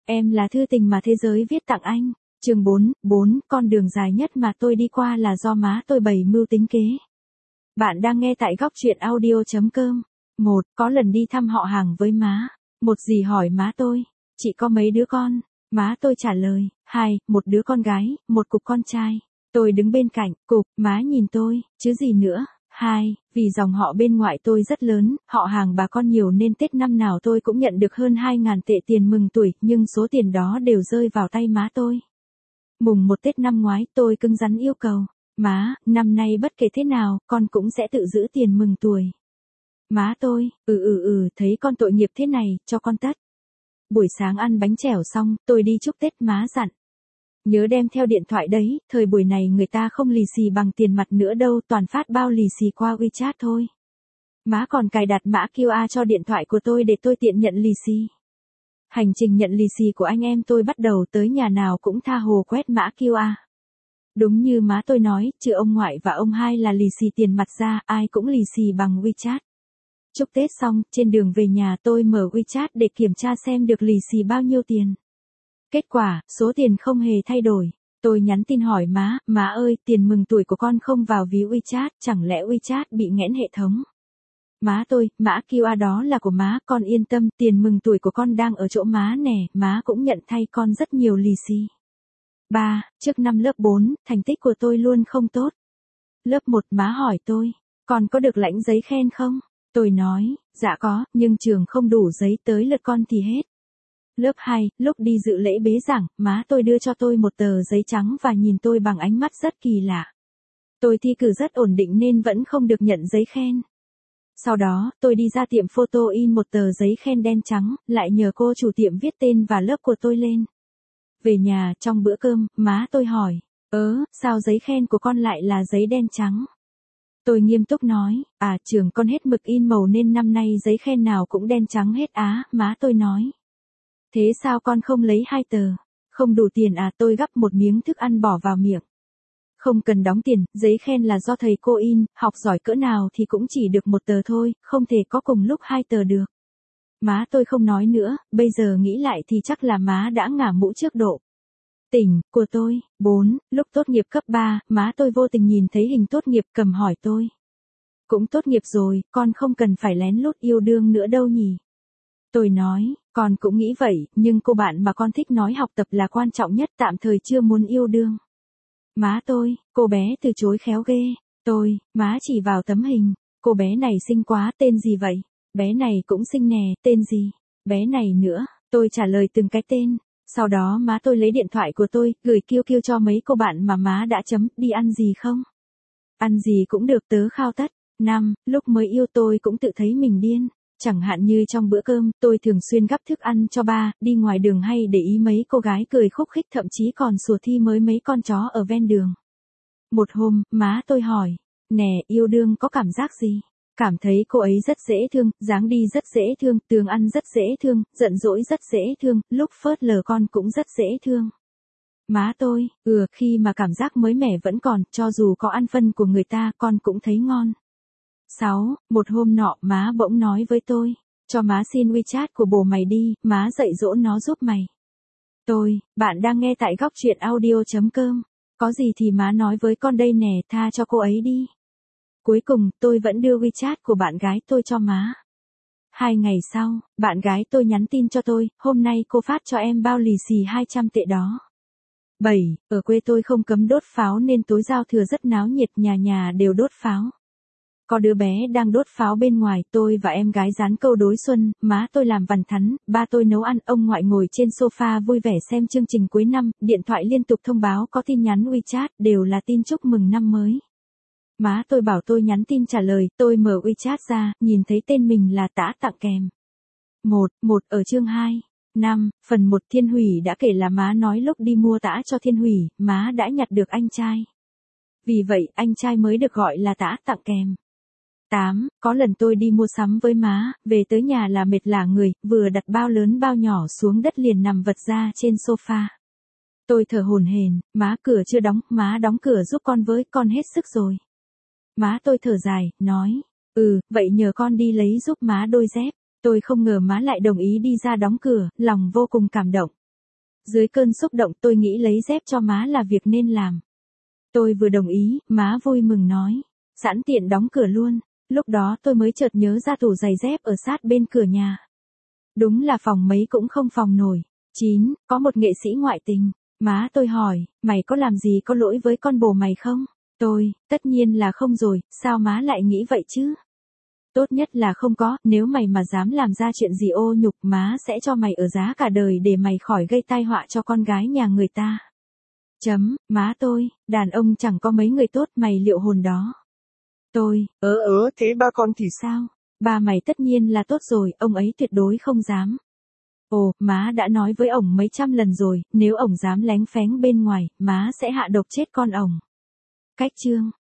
Em là thư tình mà thế giới viết tặng anh. Chương 4, con đường dài nhất mà tôi đi qua là do má tôi bày mưu tính kế. Bạn đang nghe tại góc truyện audio.com. 1. Có lần đi thăm họ hàng với má. Một dì hỏi má tôi, chị có mấy đứa con? Má tôi trả lời, 2, một đứa con gái, một cục con trai. Tôi đứng bên cạnh, cục, má nhìn tôi, chứ gì nữa. 2, vì dòng họ bên ngoại tôi rất lớn, họ hàng bà con nhiều nên Tết năm nào tôi cũng nhận được hơn 2.000 tệ tiền mừng tuổi, nhưng số tiền đó đều rơi vào tay má tôi. Mùng 1 Tết năm ngoái tôi cứng rắn yêu cầu, má, năm nay bất kể thế nào, con cũng sẽ tự giữ tiền mừng tuổi. Má tôi, thấy con tội nghiệp thế này, cho con tất. Buổi sáng ăn bánh chèo xong, tôi đi chúc Tết má dặn. Nhớ đem theo điện thoại đấy, thời buổi này người ta không lì xì bằng tiền mặt nữa đâu, toàn phát bao lì xì qua WeChat thôi. Má còn cài đặt mã QR cho điện thoại của tôi để tôi tiện nhận lì xì. Hành trình nhận lì xì của anh em tôi bắt đầu tới nhà nào cũng tha hồ quét mã QR. Đúng như má tôi nói, trừ ông ngoại và ông hai là lì xì tiền mặt ra, ai cũng lì xì bằng WeChat. Chúc Tết xong, trên đường về nhà tôi mở WeChat để kiểm tra xem được lì xì bao nhiêu tiền. Kết quả, số tiền không hề thay đổi. Tôi nhắn tin hỏi má ơi, tiền mừng tuổi của con không vào ví WeChat, chẳng lẽ WeChat bị nghẽn hệ thống? Má tôi, mã QR đó là của má, con yên tâm, tiền mừng tuổi của con đang ở chỗ má nè, má cũng nhận thay con rất nhiều lì xì. 3. Trước năm lớp 4, thành tích của tôi luôn không tốt. Lớp 1 má hỏi tôi, con có được lãnh giấy khen không? Tôi nói, dạ có, nhưng trường không đủ giấy, tới lượt con thì hết. Lớp 2, lúc đi dự lễ bế giảng, má tôi đưa cho tôi một tờ giấy trắng và nhìn tôi bằng ánh mắt rất kỳ lạ. Tôi thi cử rất ổn định nên vẫn không được nhận giấy khen. Sau đó, tôi đi ra tiệm photo in một tờ giấy khen đen trắng, lại nhờ cô chủ tiệm viết tên và lớp của tôi lên. Về nhà, trong bữa cơm, má tôi hỏi, sao giấy khen của con lại là giấy đen trắng? Tôi nghiêm túc nói, trường con hết mực in màu nên năm nay giấy khen nào cũng đen trắng hết á, má tôi nói. Thế sao con không lấy 2 tờ? Không đủ tiền à? Tôi gắp một miếng thức ăn bỏ vào miệng. Không cần đóng tiền, giấy khen là do thầy cô in, học giỏi cỡ nào thì cũng chỉ được 1 tờ thôi, không thể có cùng lúc 2 tờ được. Má tôi không nói nữa, bây giờ nghĩ lại thì chắc là má đã ngả mũ trước độ tỉnh của tôi. 4. Lúc tốt nghiệp cấp 3, má tôi vô tình nhìn thấy hình tốt nghiệp cầm hỏi tôi. Cũng tốt nghiệp rồi, con không cần phải lén lút yêu đương nữa đâu nhỉ? Tôi nói, con cũng nghĩ vậy, nhưng cô bạn mà con thích nói học tập là quan trọng nhất, tạm thời chưa muốn yêu đương. Má tôi, cô bé từ chối khéo ghê. Tôi, má chỉ vào tấm hình, cô bé này xinh quá, tên gì vậy? Bé này cũng xinh nè, tên gì? Bé này nữa, tôi trả lời từng cái tên. Sau đó má tôi lấy điện thoại của tôi, gửi kêu cho mấy cô bạn mà má đã chấm, đi ăn gì không? Ăn gì cũng được, tớ khao tất. 5. Lúc mới yêu tôi cũng tự thấy mình điên. Chẳng hạn như trong bữa cơm, tôi thường xuyên gắp thức ăn cho ba, đi ngoài đường hay để ý mấy cô gái cười khúc khích, thậm chí còn sủa thi mới mấy con chó ở ven đường. Một hôm, má tôi hỏi, nè, yêu đương có cảm giác gì? Cảm thấy cô ấy rất dễ thương, dáng đi rất dễ thương, tường ăn rất dễ thương, giận dỗi rất dễ thương, lúc phớt lờ con cũng rất dễ thương. Má tôi, khi mà cảm giác mới mẻ vẫn còn, cho dù có ăn phân của người ta, con cũng thấy ngon. 6. Một hôm nọ, má bỗng nói với tôi, cho má xin WeChat của bồ mày đi, má dạy dỗ nó giúp mày. Tôi, bạn đang nghe tại góc truyện audio.com. Có gì thì má nói với con đây nè, tha cho cô ấy đi. Cuối cùng, tôi vẫn đưa WeChat của bạn gái tôi cho má. 2 ngày sau, bạn gái tôi nhắn tin cho tôi, hôm nay cô phát cho em bao lì xì 200 tệ đó. 7. Ở quê tôi không cấm đốt pháo nên tối giao thừa rất náo nhiệt, nhà nhà đều đốt pháo. Có đứa bé đang đốt pháo bên ngoài, tôi và em gái dán câu đối xuân, má tôi làm vằn thắn, ba tôi nấu ăn, ông ngoại ngồi trên sofa vui vẻ xem chương trình cuối năm, điện thoại liên tục thông báo có tin nhắn WeChat, đều là tin chúc mừng năm mới. Má tôi bảo tôi nhắn tin trả lời, tôi mở WeChat ra, nhìn thấy tên mình là Tã tặng kèm. 1 ở chương 2. 5. Phần 1 Thiên Hủy đã kể là má nói lúc đi mua tã cho Thiên Hủy, má đã nhặt được anh trai. Vì vậy, anh trai mới được gọi là Tã tặng kèm. 8. Có lần tôi đi mua sắm với má, về tới nhà là mệt lả người, vừa đặt bao lớn bao nhỏ xuống đất liền nằm vật ra trên sofa. Tôi thở hổn hển, má cửa chưa đóng, má đóng cửa giúp con với, con hết sức rồi. Má tôi thở dài, nói, vậy nhờ con đi lấy giúp má đôi dép. Tôi không ngờ má lại đồng ý đi ra đóng cửa, lòng vô cùng cảm động. Dưới cơn xúc động tôi nghĩ lấy dép cho má là việc nên làm. Tôi vừa đồng ý, má vui mừng nói. Sẵn tiện đóng cửa luôn. Lúc đó tôi mới chợt nhớ ra tủ giày dép ở sát bên cửa nhà. Đúng là phòng mấy cũng không phòng nổi. 9. Có một nghệ sĩ ngoại tình. Má tôi hỏi, mày có làm gì có lỗi với con bồ mày không? Tôi, tất nhiên là không rồi, sao má lại nghĩ vậy chứ? Tốt nhất là không có, nếu mày mà dám làm ra chuyện gì ô nhục má sẽ cho mày ở giá cả đời để mày khỏi gây tai họa cho con gái nhà người ta. Má tôi, đàn ông chẳng có mấy người tốt mày liệu hồn đó. Tôi, thế ba con thì sao? Ba mày tất nhiên là tốt rồi, ông ấy tuyệt đối không dám. Ồ, má đã nói với ổng mấy trăm lần rồi, nếu ổng dám lén phén bên ngoài, má sẽ hạ độc chết con ổng. Cách chương